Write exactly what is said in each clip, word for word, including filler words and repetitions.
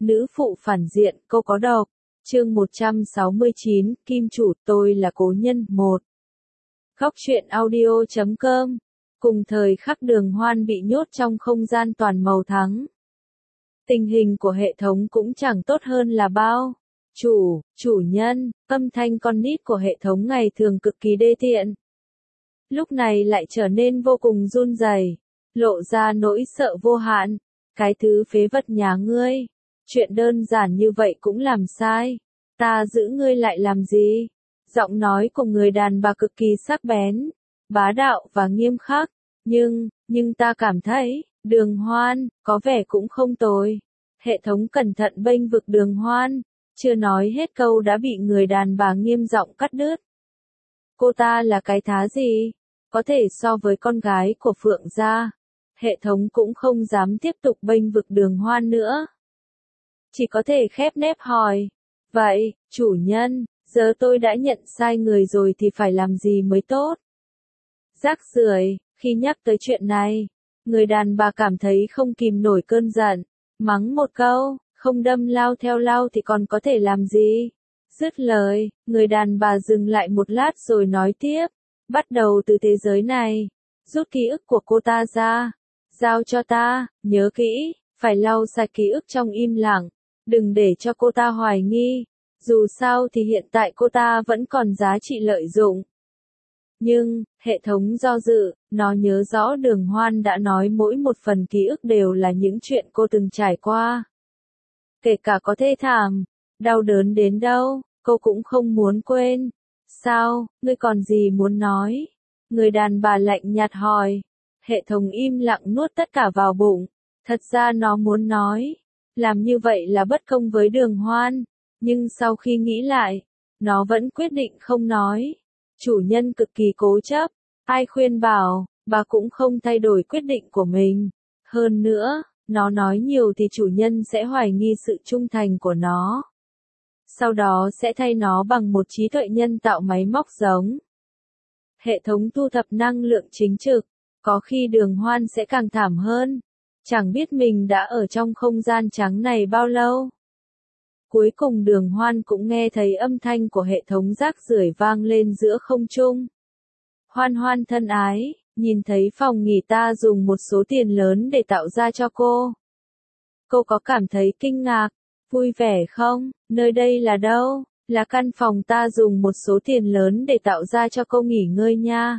Nữ phụ phản diện, câu có đọc. Chương một trăm sáu mươi chín, Kim chủ, tôi là cố nhân, một. Góc truyện audio chấm com. Cùng thời khắc Đường Hoan bị nhốt trong không gian toàn màu trắng. Tình hình của hệ thống cũng chẳng tốt hơn là bao. Chủ, chủ nhân, âm thanh con nít của hệ thống ngày thường cực kỳ đê tiện. Lúc này lại trở nên vô cùng run rẩy, lộ ra nỗi sợ vô hạn. Cái thứ phế vật nhà ngươi, chuyện đơn giản như vậy cũng làm sai, ta giữ ngươi lại làm gì? Giọng nói của người đàn bà cực kỳ sắc bén, bá đạo và nghiêm khắc, nhưng, nhưng ta cảm thấy, Đường Hoan, có vẻ cũng không tồi. Hệ thống cẩn thận bênh vực Đường Hoan, chưa nói hết câu đã bị người đàn bà nghiêm giọng cắt đứt. Cô ta là cái thá gì? Có thể so với con gái của Phượng gia. Hệ thống cũng không dám tiếp tục bênh vực Đường Hoan nữa. Chỉ có thể khép nép hỏi. Vậy, chủ nhân, giờ tôi đã nhận sai người rồi thì phải làm gì mới tốt? Rác rưởi, khi nhắc tới chuyện này, người đàn bà cảm thấy không kìm nổi cơn giận, mắng một câu, không đâm lao theo lao thì còn có thể làm gì? Dứt lời, người đàn bà dừng lại một lát rồi nói tiếp, bắt đầu từ thế giới này, rút ký ức của cô ta ra, giao cho ta, nhớ kỹ, phải lau sạch ký ức trong im lặng, đừng để cho cô ta hoài nghi, dù sao thì hiện tại cô ta vẫn còn giá trị lợi dụng. Nhưng, hệ thống do dự, nó nhớ rõ Đường Hoan đã nói mỗi một phần ký ức đều là những chuyện cô từng trải qua. Kể cả có thê thảm, đau đớn đến đâu, cô cũng không muốn quên. Sao, ngươi còn gì muốn nói? Người đàn bà lạnh nhạt hỏi. Hệ thống im lặng nuốt tất cả vào bụng. Thật ra nó muốn nói, làm như vậy là bất công với Đường Hoan, nhưng sau khi nghĩ lại, nó vẫn quyết định không nói. Chủ nhân cực kỳ cố chấp, ai khuyên bảo, bà cũng không thay đổi quyết định của mình. Hơn nữa, nó nói nhiều thì chủ nhân sẽ hoài nghi sự trung thành của nó. Sau đó sẽ thay nó bằng một trí tuệ nhân tạo máy móc giống. Hệ thống thu thập năng lượng chính trực, có khi Đường Hoan sẽ càng thảm hơn. Chẳng biết mình đã ở trong không gian trắng này bao lâu. Cuối cùng Đường Hoan cũng nghe thấy âm thanh của hệ thống rác rưởi vang lên giữa không trung. Hoan Hoan thân ái, nhìn thấy phòng nghỉ ta dùng một số tiền lớn để tạo ra cho cô. Cô có cảm thấy kinh ngạc, vui vẻ không? Nơi đây là đâu? Là căn phòng ta dùng một số tiền lớn để tạo ra cho cô nghỉ ngơi nha.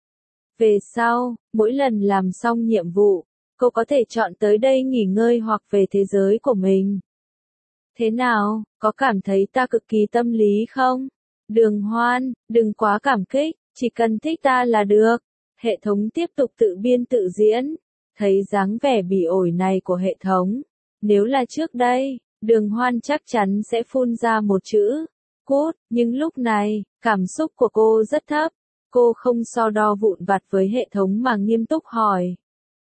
Về sau, mỗi lần làm xong nhiệm vụ, cô có thể chọn tới đây nghỉ ngơi hoặc về thế giới của mình. Thế nào, có cảm thấy ta cực kỳ tâm lý không? Đường Hoan, đừng quá cảm kích, chỉ cần thích ta là được. Hệ thống tiếp tục tự biên tự diễn. Thấy dáng vẻ bỉ ổi này của hệ thống. Nếu là trước đây, Đường Hoan chắc chắn sẽ phun ra một chữ, cút, nhưng lúc này, cảm xúc của cô rất thấp. Cô không so đo vụn vặt với hệ thống mà nghiêm túc hỏi.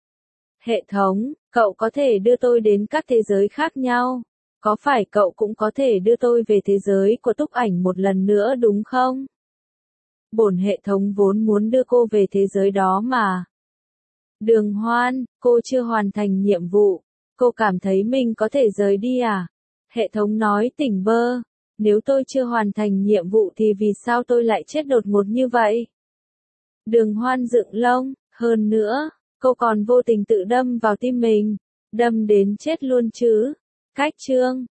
Hệ thống, cậu có thể đưa tôi đến các thế giới khác nhau. Có phải cậu cũng có thể đưa tôi về thế giới của Túc Ảnh một lần nữa đúng không? Bổn hệ thống vốn muốn đưa cô về thế giới đó mà. Đường Hoan, cô chưa hoàn thành nhiệm vụ. Cô cảm thấy mình có thể rời đi à? Hệ thống nói tỉnh bơ. Nếu tôi chưa hoàn thành nhiệm vụ thì vì sao tôi lại chết đột ngột như vậy? Đường Hoan dựng lông, hơn nữa, cô còn vô tình tự đâm vào tim mình. Đâm đến chết luôn chứ. Cách chương.